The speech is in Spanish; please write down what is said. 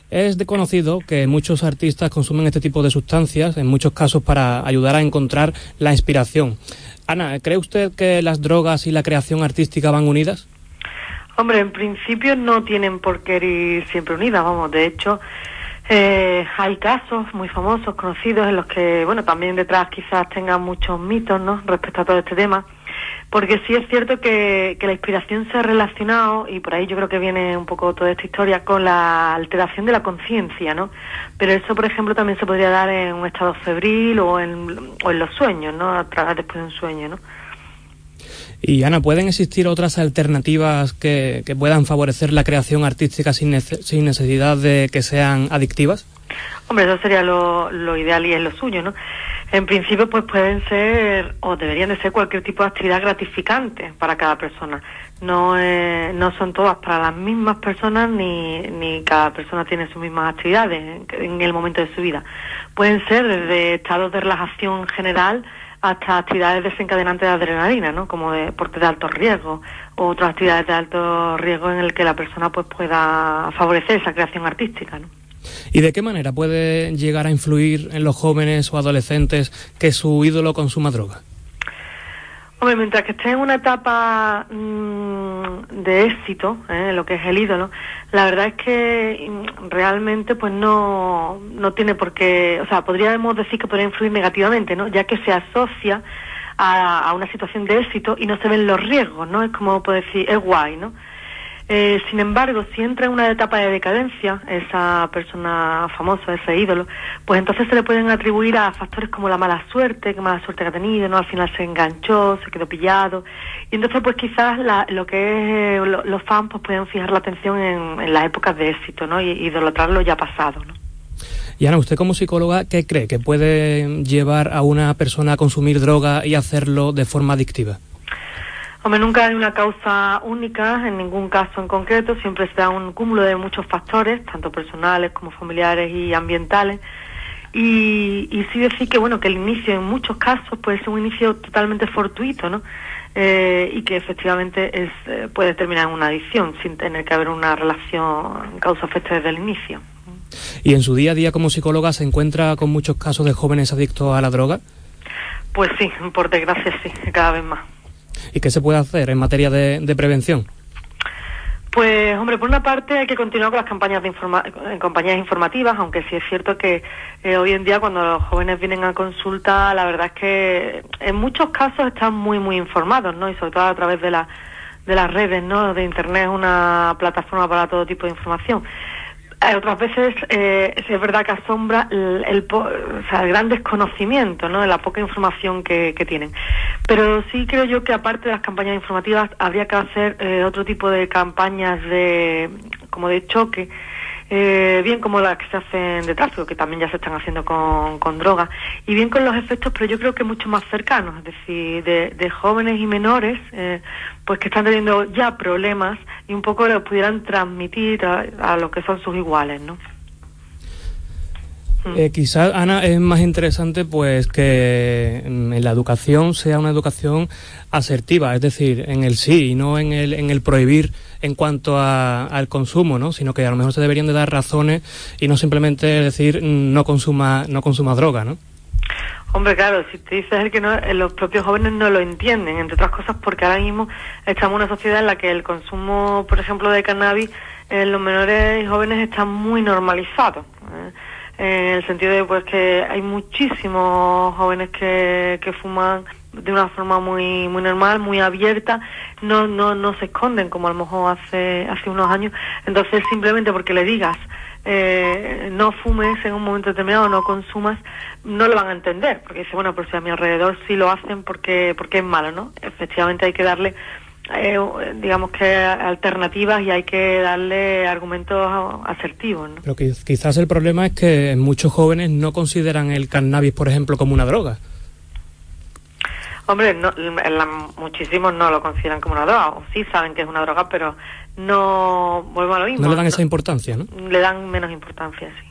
Es conocido que muchos artistas consumen este tipo de sustancias, en muchos casos para ayudar a encontrar la inspiración. Ana, ¿cree usted que las drogas y la creación artística van unidas? Hombre, en principio no tienen por qué ir siempre unidas, vamos. De hecho, hay casos muy famosos, conocidos, en los que, bueno, también detrás quizás tengan muchos mitos, ¿no?, respecto a todo este tema. Porque sí es cierto que la inspiración se ha relacionado, y por ahí yo creo que viene un poco toda esta historia, con la alteración de la conciencia, ¿no? Pero eso, por ejemplo, también se podría dar en un estado febril o en los sueños, ¿no? A través después de un sueño, ¿no? Y Ana, ¿pueden existir otras alternativas que puedan favorecer la creación artística sin necesidad de que sean adictivas? Hombre, eso sería lo ideal y es lo suyo, ¿no? En principio, pues pueden ser, o deberían de ser, cualquier tipo de actividad gratificante para cada persona. No son todas para las mismas personas, ni cada persona tiene sus mismas actividades en el momento de su vida. Pueden ser desde estados de relajación general hasta actividades desencadenantes de adrenalina, ¿no?, como deportes de alto riesgo, o otras actividades de alto riesgo en el que la persona pues pueda favorecer esa creación artística, ¿no? ¿Y de qué manera puede llegar a influir en los jóvenes o adolescentes que su ídolo consuma droga? Hombre, mientras que esté en una etapa de éxito, lo que es el ídolo, la verdad es que realmente pues no tiene por qué, o sea, podríamos decir que podría influir negativamente, ¿no?, ya que se asocia a una situación de éxito y no se ven los riesgos, ¿no? Es como puedo decir, es guay, ¿no? Sin embargo, si entra en una etapa de decadencia, esa persona famosa, ese ídolo, pues entonces se le pueden atribuir a factores como la mala suerte que ha tenido, ¿no? Al final se enganchó, se quedó pillado, y entonces pues quizás los fans pues pueden fijar la atención en las épocas de éxito, ¿no? Y idolatrar lo ya pasado, ¿no? Y Ana, usted como psicóloga, ¿qué cree que puede llevar a una persona a consumir droga y hacerlo de forma adictiva? Hombre, nunca hay una causa única, en ningún caso en concreto, siempre se da un cúmulo de muchos factores, tanto personales como familiares y ambientales, y sí decir que, bueno, que el inicio en muchos casos puede ser un inicio totalmente fortuito, ¿no? Y que efectivamente puede terminar en una adicción, sin tener que haber una relación causa-efecto desde el inicio. ¿Y en su día a día como psicóloga se encuentra con muchos casos de jóvenes adictos a la droga? Pues sí, por desgracia sí, cada vez más. ¿Y qué se puede hacer en materia de prevención? Pues, hombre, por una parte hay que continuar con las campañas campañas informativas, aunque sí es cierto que hoy en día cuando los jóvenes vienen a consulta, la verdad es que en muchos casos están muy, muy informados, ¿no? Y sobre todo a través de las redes, ¿no? De Internet es una plataforma para todo tipo de información. Otras veces sí es verdad que asombra el gran desconocimiento, ¿no?, de la poca información que tienen. Pero sí creo yo que aparte de las campañas informativas habría que hacer otro tipo de campañas como de choque, bien como las que se hacen de tráfico, que también ya se están haciendo con drogas, y bien con los efectos, pero yo creo que mucho más cercanos, es decir, de jóvenes y menores, pues que están teniendo ya problemas y un poco los pudieran transmitir a lo que son sus iguales, ¿no? Quizás, Ana, es más interesante pues que en la educación sea una educación asertiva, es decir, en el sí y no en el prohibir en cuanto al consumo, ¿no? Sino que a lo mejor se deberían de dar razones y no simplemente decir no consuma droga, ¿no? Hombre, claro, si te dices el que no, los propios jóvenes no lo entienden, entre otras cosas porque ahora mismo estamos en una sociedad en la que el consumo, por ejemplo, de cannabis en los menores y jóvenes está muy normalizado, en el sentido de pues que hay muchísimos jóvenes que fuman de una forma muy muy normal, muy abierta, no se esconden como a lo mejor hace unos años. Entonces simplemente porque le digas no fumes en un momento determinado, no consumas, no lo van a entender, porque dice, bueno, pues si a mi alrededor sí lo hacen porque es malo, ¿no? Efectivamente hay que darle digamos que alternativas y hay que darle argumentos asertivos, ¿no? Pero quizás el problema es que muchos jóvenes no consideran el cannabis, por ejemplo, como una droga. Hombre, muchísimos no lo consideran como una droga, o sí saben que es una droga, pero no, vuelvo a lo mismo. No le dan esa importancia, ¿no? Le dan menos importancia, sí.